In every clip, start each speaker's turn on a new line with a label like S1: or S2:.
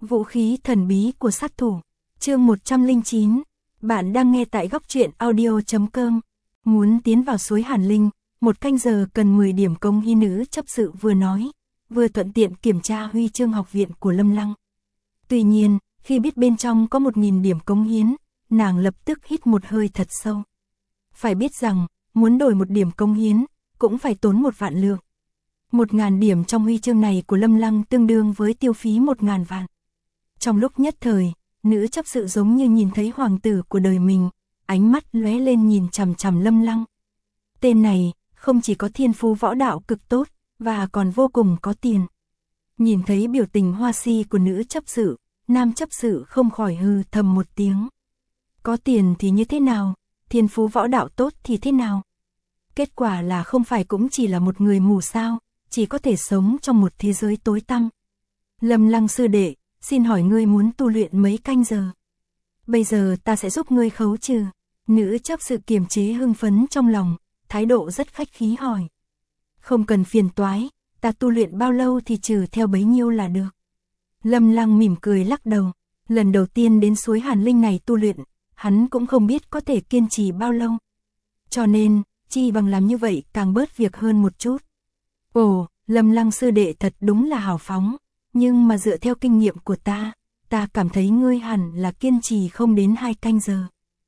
S1: Vũ khí thần bí của sát thủ. Chương 109. Bạn đang nghe tại góc truyện audio.com. Muốn tiến vào suối Hàn Linh, 1 canh giờ cần 10 điểm công hy nữ chấp sự vừa nói, vừa thuận tiện kiểm tra huy chương học viện của Lâm Lăng. Tuy nhiên, khi biết bên trong có 1.000 điểm cống hiến, nàng lập tức hít một hơi thật sâu. Phải biết rằng, muốn đổi 1 điểm cống hiến, cũng phải tốn 1 vạn lượng. 1.000 điểm trong huy chương này của Lâm Lăng tương đương với tiêu phí 1.000 vạn. Trong lúc nhất thời, nữ chấp sự giống như nhìn thấy hoàng tử của đời mình, ánh mắt lóe lên nhìn chằm chằm Lâm Lăng. Tên này, không chỉ có thiên phú võ đạo cực tốt, và còn vô cùng có tiền. Nhìn thấy biểu tình hoa si của nữ chấp sự, nam chấp sự không khỏi hừ thầm một tiếng. Có tiền thì như thế nào, thiên phú võ đạo tốt thì thế nào? Kết quả là không phải cũng chỉ là một người mù sao, chỉ có thể sống trong một thế giới tối tăm. Lâm Lăng sư đệ, xin hỏi ngươi muốn tu luyện mấy canh giờ? Bây giờ ta sẽ giúp ngươi khấu trừ. Nữ chấp sự kiềm chế hưng phấn trong lòng, thái độ rất khách khí hỏi. Không cần phiền toái, ta tu luyện bao lâu thì trừ theo bấy nhiêu là được. Lâm Lăng mỉm cười lắc đầu, lần đầu tiên đến suối Hàn Linh này tu luyện, hắn cũng không biết có thể kiên trì bao lâu. Cho nên, chi bằng làm như vậy càng bớt việc hơn một chút. Ồ, Lâm Lăng sư đệ thật đúng là hào phóng, nhưng mà dựa theo kinh nghiệm của ta cảm thấy ngươi hẳn là kiên trì không đến 2 canh giờ.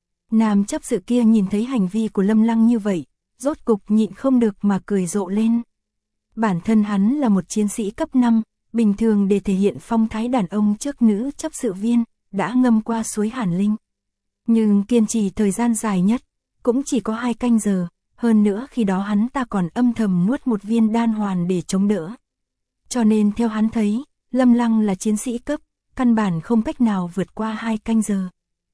S1: Nam chấp sự kia nhìn thấy hành vi của Lâm Lăng như vậy, rốt cục nhịn không được mà cười rộ lên. Bản thân hắn là một chiến sĩ cấp 5, bình thường để thể hiện phong thái đàn ông trước nữ chấp sự viên, đã ngâm qua suối Hàn Linh. Nhưng kiên trì thời gian dài nhất, cũng chỉ có 2 canh giờ, hơn nữa khi đó hắn ta còn âm thầm nuốt 1 viên đan hoàn để chống đỡ. Cho nên theo hắn thấy, Lâm Lăng là chiến sĩ cấp, căn bản không cách nào vượt qua 2 canh giờ.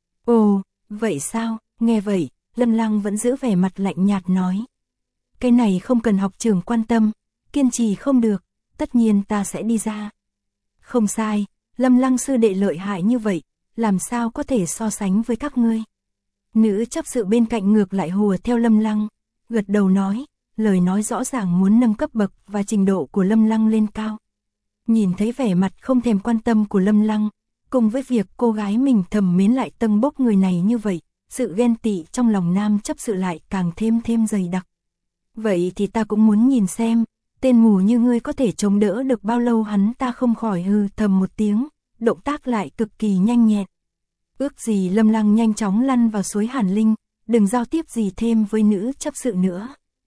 S1: Ồ, vậy sao? Nghe vậy, Lâm Lăng vẫn giữ vẻ mặt lạnh nhạt nói. Cái này không cần học trưởng quan tâm, kiên trì không được, tất nhiên ta sẽ đi ra. Không sai, Lâm Lăng sư đệ lợi hại như vậy, làm sao có thể so sánh với các ngươi. Nữ chấp sự bên cạnh ngược lại hùa theo Lâm Lăng, gật đầu nói, lời nói rõ ràng muốn nâng cấp bậc và trình độ của Lâm Lăng lên cao. Nhìn thấy vẻ mặt không thèm quan tâm của Lâm Lăng, cùng với việc cô gái mình thầm mến lại tâng bốc người này như vậy, sự ghen tị trong lòng nam chấp sự lại càng thêm dày đặc. Vậy thì ta cũng muốn nhìn xem, tên mù như ngươi có thể chống đỡ được bao lâu. Hắn ta không khỏi hừ thầm một tiếng, động tác lại cực kỳ nhanh nhẹn. Ước gì Lâm Lăng nhanh chóng lăn vào suối Hàn Linh, đừng giao tiếp gì thêm với nữ chấp sự nữa.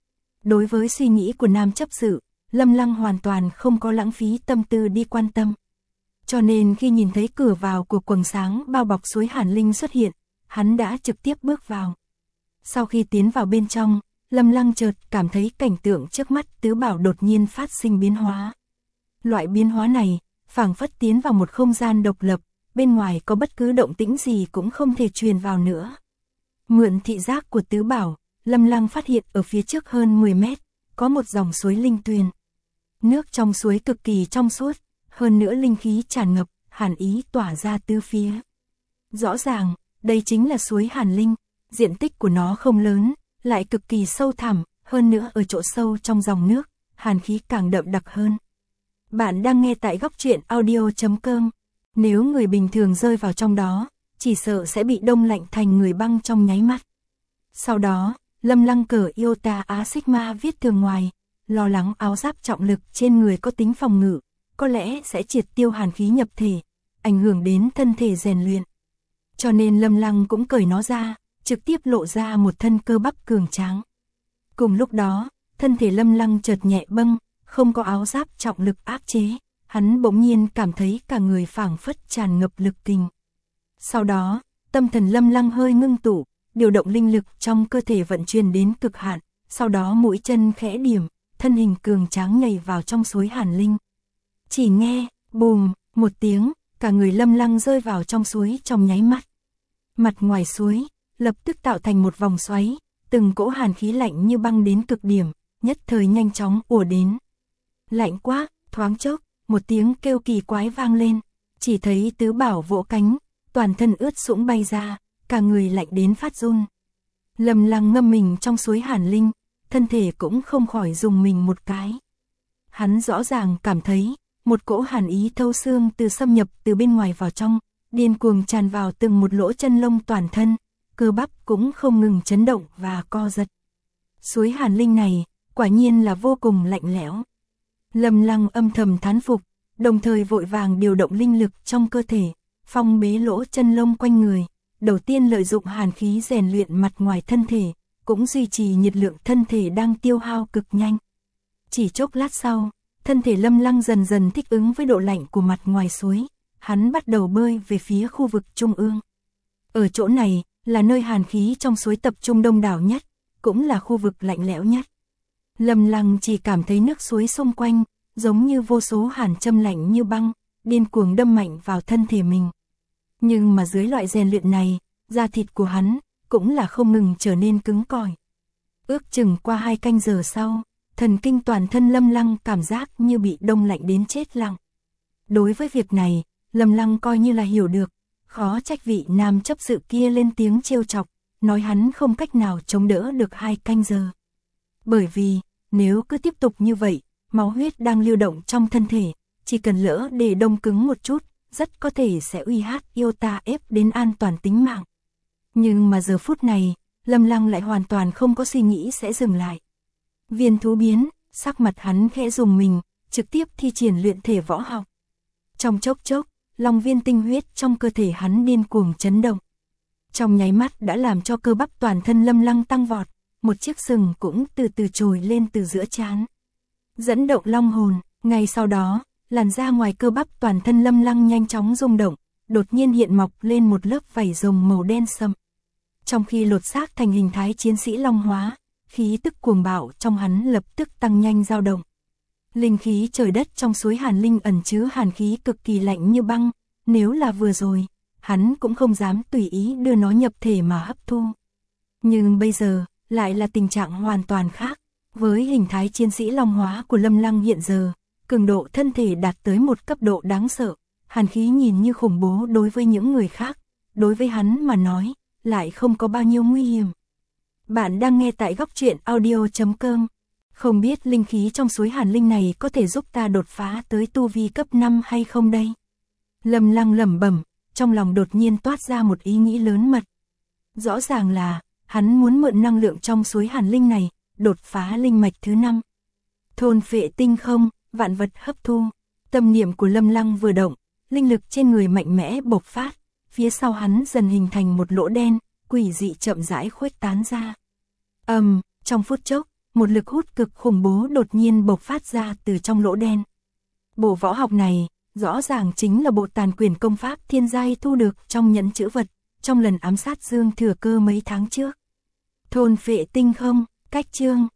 S1: Đối với suy nghĩ của nam chấp sự, Lâm Lăng hoàn toàn không có lãng phí tâm tư đi quan tâm. Cho nên khi nhìn thấy cửa vào của quầng sáng bao bọc suối Hàn Linh xuất hiện, hắn đã trực tiếp bước vào. Sau khi tiến vào bên trong, Lâm Lăng chợt cảm thấy cảnh tượng trước mắt tứ bảo đột nhiên phát sinh biến hóa. Loại biến hóa này, phảng phất tiến vào một không gian độc lập, bên ngoài có bất cứ động tĩnh gì cũng không thể truyền vào nữa. Mượn thị giác của tứ bảo, Lâm Lăng phát hiện ở phía trước hơn 10 mét, có một dòng suối linh tuyền. Nước trong suối cực kỳ trong suốt, hơn nữa linh khí tràn ngập, hàn ý tỏa ra tứ phía. Rõ ràng, đây chính là suối Hàn Linh, diện tích của nó không lớn, lại cực kỳ sâu thẳm, hơn nữa ở chỗ sâu trong dòng nước, hàn khí càng đậm đặc hơn. Bạn đang nghe tại góc truyện audio.com. Nếu người bình thường rơi vào trong đó, chỉ sợ sẽ bị đông lạnh thành người băng trong nháy mắt. Sau đó, Lâm Lăng cởi Iota Á Sigma viết tường ngoài, lo lắng áo giáp trọng lực trên người có tính phòng ngự, có lẽ sẽ triệt tiêu hàn khí nhập thể, ảnh hưởng đến thân thể rèn luyện. Cho nên Lâm Lăng cũng cởi nó ra, trực tiếp lộ ra một thân cơ bắp cường tráng. Cùng lúc đó, thân thể Lâm Lăng chợt nhẹ bâng, không có áo giáp trọng lực áp chế, hắn bỗng nhiên cảm thấy cả người phảng phất tràn ngập lực kình. Sau đó, tâm thần Lâm Lăng hơi ngưng tụ, điều động linh lực trong cơ thể vận chuyển đến cực hạn, sau đó mũi chân khẽ điểm, thân hình cường tráng nhảy vào trong suối Hàn Linh. Chỉ nghe, bùm, một tiếng, cả người Lâm Lăng rơi vào trong suối trong nháy mắt. Mặt ngoài suối, lập tức tạo thành một vòng xoáy, từng cỗ hàn khí lạnh như băng đến cực điểm, nhất thời nhanh chóng ùa đến. Lạnh quá, thoáng chốc, một tiếng kêu kỳ quái vang lên, chỉ thấy tứ bảo vỗ cánh, toàn thân ướt sũng bay ra, cả người lạnh đến phát run. Lâm Lăng ngâm mình trong suối Hàn Linh, thân thể cũng không khỏi rùng mình một cái. Hắn rõ ràng cảm thấy, một cỗ hàn ý thâu xương từ xâm nhập từ bên ngoài vào trong, điên cuồng tràn vào từng một lỗ chân lông toàn thân, cơ bắp cũng không ngừng chấn động và co giật. Suối hàn linh này, quả nhiên là vô cùng lạnh lẽo. Lâm Lăng âm thầm thán phục, đồng thời vội vàng điều động linh lực trong cơ thể, phong bế lỗ chân lông quanh người, đầu tiên lợi dụng hàn khí rèn luyện mặt ngoài thân thể, cũng duy trì nhiệt lượng thân thể đang tiêu hao cực nhanh. Chỉ chốc lát sau, thân thể Lâm Lăng dần dần thích ứng với độ lạnh của mặt ngoài suối, hắn bắt đầu bơi về phía khu vực trung ương. Ở chỗ này, là nơi hàn khí trong suối tập trung đông đảo nhất, cũng là khu vực lạnh lẽo nhất. Lâm Lăng chỉ cảm thấy nước suối xung quanh, giống như vô số hàn châm lạnh như băng, điên cuồng đâm mạnh vào thân thể mình. Nhưng mà dưới loại rèn luyện này, da thịt của hắn, cũng là không ngừng trở nên cứng cỏi. Ước chừng qua 2 canh giờ sau, thần kinh toàn thân Lâm Lăng cảm giác như bị đông lạnh đến chết lặng. Đối với việc này, Lâm Lăng coi như là hiểu được, khó trách vị nam chấp sự kia lên tiếng trêu chọc, nói hắn không cách nào chống đỡ được 2 canh giờ. Bởi vì, nếu cứ tiếp tục như vậy, máu huyết đang lưu động trong thân thể, chỉ cần lỡ để đông cứng một chút, rất có thể sẽ uy hiếp Iota ép đến an toàn tính mạng. Nhưng mà giờ phút này, Lâm Lăng lại hoàn toàn không có suy nghĩ sẽ dừng lại. Viên thú biến, sắc mặt hắn khẽ rùng mình, trực tiếp thi triển luyện thể võ học. Trong chốc chốc, long viên tinh huyết trong cơ thể hắn điên cuồng chấn động. Trong nháy mắt đã làm cho cơ bắp toàn thân Lâm Lăng tăng vọt, một chiếc sừng cũng từ từ trồi lên từ giữa trán. Dẫn động long hồn, ngay sau đó, làn da ngoài cơ bắp toàn thân Lâm Lăng nhanh chóng rung động, đột nhiên hiện mọc lên một lớp vảy rồng màu đen sậm. Trong khi lột xác thành hình thái chiến sĩ long hóa, khí tức cuồng bạo trong hắn lập tức tăng nhanh dao động. Linh khí trời đất trong suối hàn linh ẩn chứa hàn khí cực kỳ lạnh như băng, nếu là vừa rồi, hắn cũng không dám tùy ý đưa nó nhập thể mà hấp thu. Nhưng bây giờ, lại là tình trạng hoàn toàn khác. Với hình thái chiến sĩ long hóa của Lâm Lăng hiện giờ, cường độ thân thể đạt tới một cấp độ đáng sợ, hàn khí nhìn như khủng bố đối với những người khác, đối với hắn mà nói, lại không có bao nhiêu nguy hiểm. Bạn đang nghe tại góc truyện audio.com. Không biết linh khí trong suối hàn linh này có thể giúp ta đột phá tới tu vi cấp 5 hay không đây? Lâm Lăng lẩm bẩm, trong lòng đột nhiên toát ra một ý nghĩ lớn mật. Rõ ràng là, hắn muốn mượn năng lượng trong suối hàn linh này, đột phá linh mạch thứ 5. Thôn phệ tinh không, vạn vật hấp thu. Tâm niệm của Lâm Lăng vừa động, linh lực trên người mạnh mẽ bộc phát, phía sau hắn dần hình thành một lỗ đen, quỷ dị chậm rãi khuếch tán ra. Trong phút chốc, một lực hút cực khủng bố đột nhiên bộc phát ra từ trong lỗ đen. Bộ võ học này, rõ ràng chính là bộ tàn quyền công pháp thiên giai thu được trong nhẫn chữ vật, trong lần ám sát Dương Thừa Cơ mấy tháng trước. Thôn phệ tinh không, cách chương.